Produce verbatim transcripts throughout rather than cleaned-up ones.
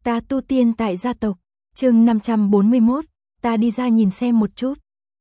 Ta tu tiên tại gia tộc, chương năm trăm bốn mươi mốt, ta đi ra nhìn xem một chút.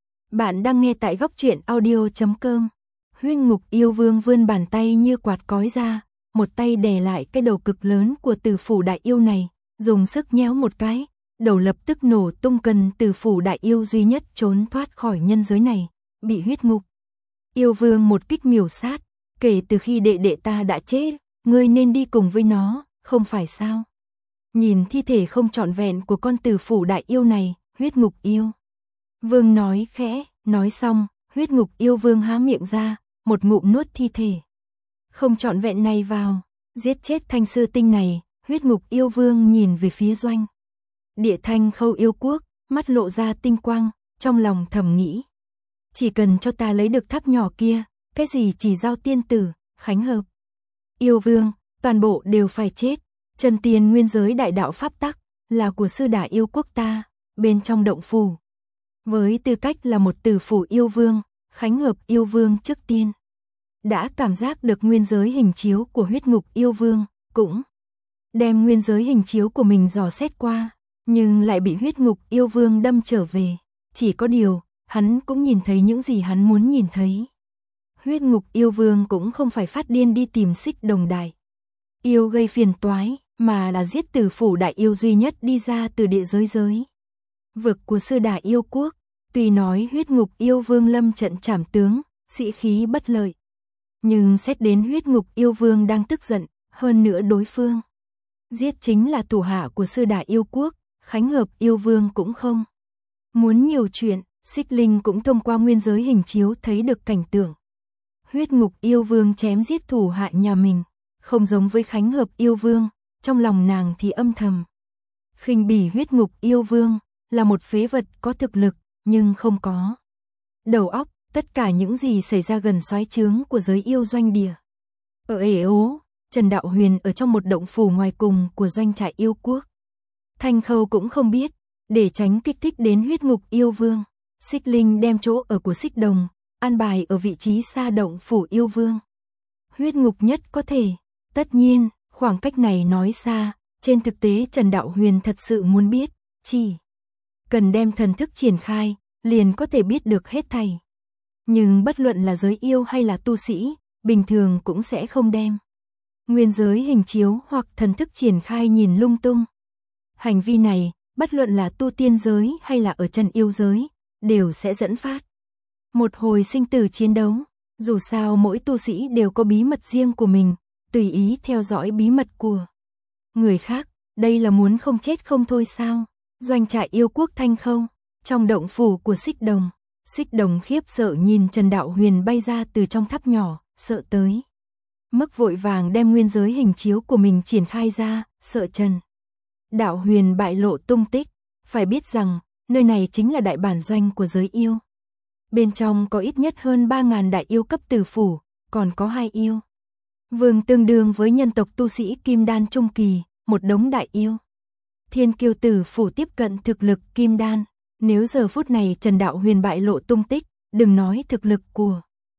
Bạn đang nghe tại góc truyện audio chấm com. Huyết Ngục Yêu Vương vươn bàn tay như quạt cói ra, một tay đè lại cái đầu cực lớn của Tử Phủ Đại Yêu này, dùng sức nhéo một cái, đầu lập tức nổ tung. Cần Tử Phủ Đại Yêu duy nhất trốn thoát khỏi nhân giới này, bị Huyết Ngục Yêu Vương một kích miểu sát. Kể từ khi đệ đệ ta đã chết, ngươi nên đi cùng với nó, không phải sao? Nhìn thi thể không trọn vẹn của con Tử Phủ Đại Yêu này, Huyết Ngục Yêu Vương nói khẽ. Nói xong, Huyết Ngục Yêu Vương há miệng ra, một ngụm nuốt thi thể không trọn vẹn này vào. Giết chết Thanh Sư Tinh này, Huyết Ngục Yêu Vương nhìn về phía Doanh Địa Thanh Khâu Yêu Quốc, mắt lộ ra tinh quang, trong lòng thầm nghĩ. Chỉ cần cho ta lấy được tháp nhỏ kia, cái gì Chỉ Giao Tiên Tử, Khánh Hợp Yêu Vương, toàn bộ đều phải chết. Chân tiên nguyên giới đại đạo pháp tắc, là của Sư Đà Yêu Quốc ta, bên trong động phủ. Với tư cách là một Tử Phủ Yêu Vương, Khánh Hợp Yêu Vương trước tiên đã cảm giác được nguyên giới hình chiếu của Huyết Ngục Yêu Vương, cũng đem nguyên giới hình chiếu của mình dò xét qua, nhưng lại bị Huyết Ngục Yêu Vương đâm trở về. Chỉ có điều, hắn cũng nhìn thấy những gì hắn muốn nhìn thấy. Huyết Ngục Yêu Vương cũng không phải phát điên đi tìm Xích Đồng Đại Yêu gây phiền toái, mà là giết Tử Phủ Đại Yêu duy nhất đi ra từ địa giới giới vực của Sư Đà Yêu Quốc. Tuy nói Huyết Ngục Yêu Vương lâm trận trảm tướng, sĩ khí bất lợi, nhưng xét đến Huyết Ngục Yêu Vương đang tức giận, hơn nữa đối phương giết chính là thủ hạ của Sư Đà Yêu Quốc, Khánh Hợp Yêu Vương cũng không muốn nhiều chuyện. Xích Linh cũng thông qua nguyên giới hình chiếu thấy được cảnh tượng Huyết Ngục Yêu Vương chém giết thủ hạ nhà mình, không giống với Khánh Hợp Yêu Vương. Trong lòng nàng thì âm thầm khinh bỉ Huyết Ngục Yêu Vương, là một phế vật có thực lực, nhưng không có đầu óc. Tất cả những gì xảy ra gần soái trướng của giới yêu doanh địa. Ở ể ố, Trần Đạo Huyền ở trong một động phủ ngoài cùng của doanh trại yêu quốc. Thanh Khâu cũng không biết, để tránh kích thích đến Huyết Ngục Yêu Vương. Xích Linh đem chỗ ở của Xích Đồng an bài ở vị trí xa động phủ Yêu Vương Huyết Ngục nhất có thể. Tất nhiên, khoảng cách này nói xa, trên thực tế Trần Đạo Huyền thật sự muốn biết, chỉ cần đem thần thức triển khai, liền có thể biết được hết thảy. Nhưng bất luận là giới yêu hay là tu sĩ, bình thường cũng sẽ không đem nguyên giới hình chiếu hoặc thần thức triển khai nhìn lung tung. Hành vi này, bất luận là tu tiên giới hay là ở Trần yêu giới, đều sẽ dẫn phát một hồi sinh tử chiến đấu. Dù sao mỗi tu sĩ đều có bí mật riêng của mình, tùy ý theo dõi bí mật của người khác, đây là muốn không chết không thôi sao? Doanh trại yêu quốc Thanh Khâu, trong động phủ của Xích Đồng. Xích Đồng khiếp sợ nhìn Trần Đạo Huyền bay ra từ trong tháp nhỏ, sợ tới mức vội vàng đem nguyên giới hình chiếu của mình triển khai ra, sợ Trần Đạo Huyền bại lộ tung tích. Phải biết rằng, nơi này chính là đại bản doanh của giới yêu. Bên trong có ít nhất hơn ba nghìn đại yêu cấp tử phủ, còn có hai yêu vương tương đương với nhân tộc tu sĩ kim đan trung kỳ, một đống đại yêu thiên kiêu tử phủ tiếp cận thực lực kim đan. Nếu giờ phút này Trần Đạo Huyền bại lộ tung tích, đừng nói thực lực của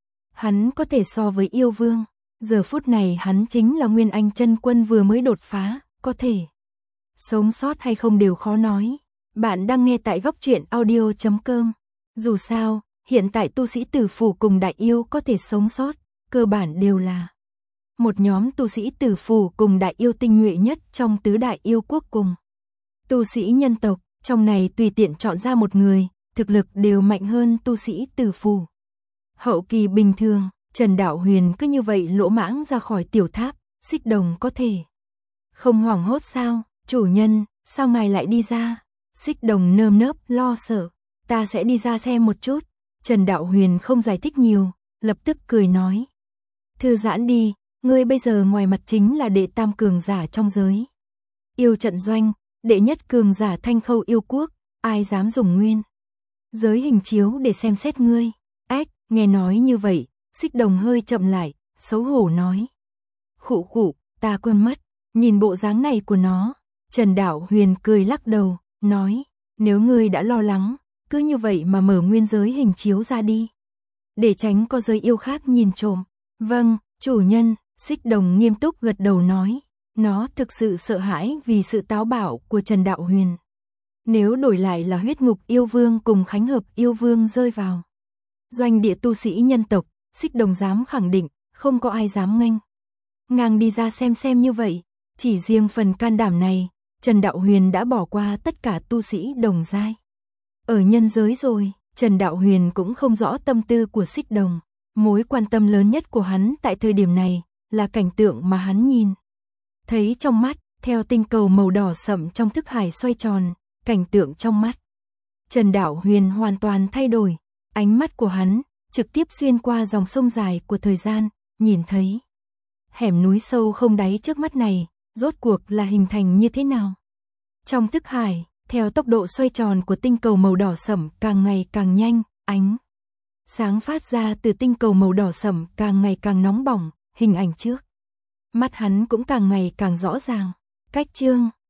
hắn có thể so với yêu vương, giờ phút này hắn chính là Nguyên Anh chân quân vừa mới đột phá, có thể sống sót hay không đều khó nói. Bạn đang nghe tại góc truyện audio chấm com. Dù sao, hiện tại tu sĩ tử phủ cùng đại yêu có thể sống sót, cơ bản đều là một nhóm tu sĩ tử phủ cùng đại yêu tinh nhuệ nhất trong tứ đại yêu quốc cùng tu sĩ nhân tộc. Trong này tùy tiện chọn ra một người, thực lực đều mạnh hơn tu sĩ tử phủ hậu kỳ bình thường. Trần Đạo Huyền cứ như vậy lỗ mãng ra khỏi tiểu tháp. Xích Đồng có thể không hoảng hốt sao? Chủ nhân, sao ngài lại đi ra? Xích Đồng nơm nớp lo sợ. Ta sẽ đi ra xem một chút. Trần Đạo Huyền không giải thích nhiều, lập tức cười nói. Thư giãn đi, ngươi bây giờ ngoài mặt chính là đệ tam cường giả trong giới yêu trận doanh, đệ nhất cường giả Thanh Khâu yêu quốc, ai dám dùng nguyên giới hình chiếu để xem xét ngươi? Ách, nghe nói như vậy, Xích Đồng hơi chậm lại, xấu hổ nói. Khụ khụ, ta quên mất. Nhìn bộ dáng này của nó, Trần Đạo Huyền cười lắc đầu, nói, nếu ngươi đã lo lắng, cứ như vậy mà mở nguyên giới hình chiếu ra đi, để tránh có giới yêu khác nhìn trộm. Vâng, chủ nhân. Xích Đồng nghiêm túc gật đầu nói. Nó thực sự sợ hãi vì sự táo bạo của Trần Đạo Huyền. Nếu đổi lại là huyết ngục yêu vương cùng Khánh Hợp yêu vương rơi vào doanh địa tu sĩ nhân tộc, Xích Đồng dám khẳng định, không có ai dám nghênh ngang đi ra xem xem như vậy. Chỉ riêng phần can đảm này, Trần Đạo Huyền đã bỏ qua tất cả tu sĩ đồng giai ở nhân giới rồi. Trần Đạo Huyền cũng không rõ tâm tư của Xích Đồng. Mối quan tâm lớn nhất của hắn tại thời điểm này là cảnh tượng mà hắn nhìn thấy trong mắt, theo tinh cầu màu đỏ sậm trong thức hải xoay tròn, cảnh tượng trong mắt Trần Đạo Huyền hoàn toàn thay đổi. Ánh mắt của hắn trực tiếp xuyên qua dòng sông dài của thời gian, nhìn thấy hẻm núi sâu không đáy trước mắt này, rốt cuộc là hình thành như thế nào. Trong thức hải, theo tốc độ xoay tròn của tinh cầu màu đỏ sẫm càng ngày càng nhanh, ánh sáng phát ra từ tinh cầu màu đỏ sẫm càng ngày càng nóng bỏng, hình ảnh trước mắt hắn cũng càng ngày càng rõ ràng. Cách chương